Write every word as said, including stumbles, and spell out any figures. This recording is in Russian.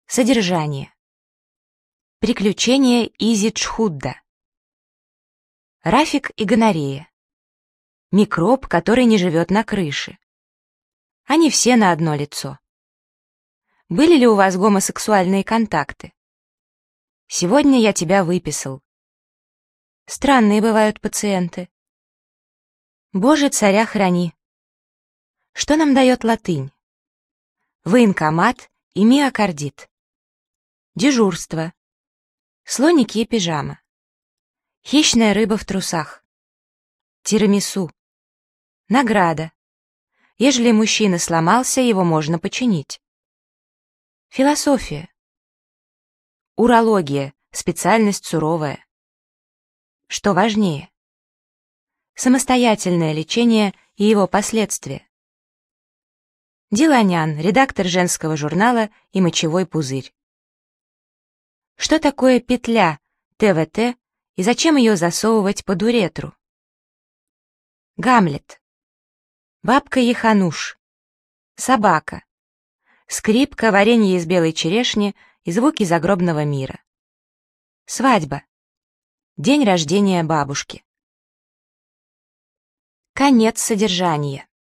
Содержание. Приключения Изи Чхудда. Рафик и гонорея. Микроб, который не живет на крыше. Они все на одно лицо. Были ли у вас гомосексуальные контакты? Сегодня я тебя выписал. Странные бывают пациенты. Боже, царя храни. Что нам дает латынь? Военкомат и миокардит. Дежурство. Слоники и пижама. Хищная рыба в трусах. Тирамису. Награда. Ежели мужчина сломался, его можно починить. Философия. Урология. Специальность суровая. Что важнее? Самостоятельное лечение и его последствия. Диланян, редактор женского журнала и мочевой пузырь. Что такое петля ТВТ и зачем ее засовывать под уретру? Гамлет. Бабка Ехануш. Собака. Скрипка, варенье из белой черешни и звуки загробного мира. Свадьба. День рождения бабушки. Конец содержания.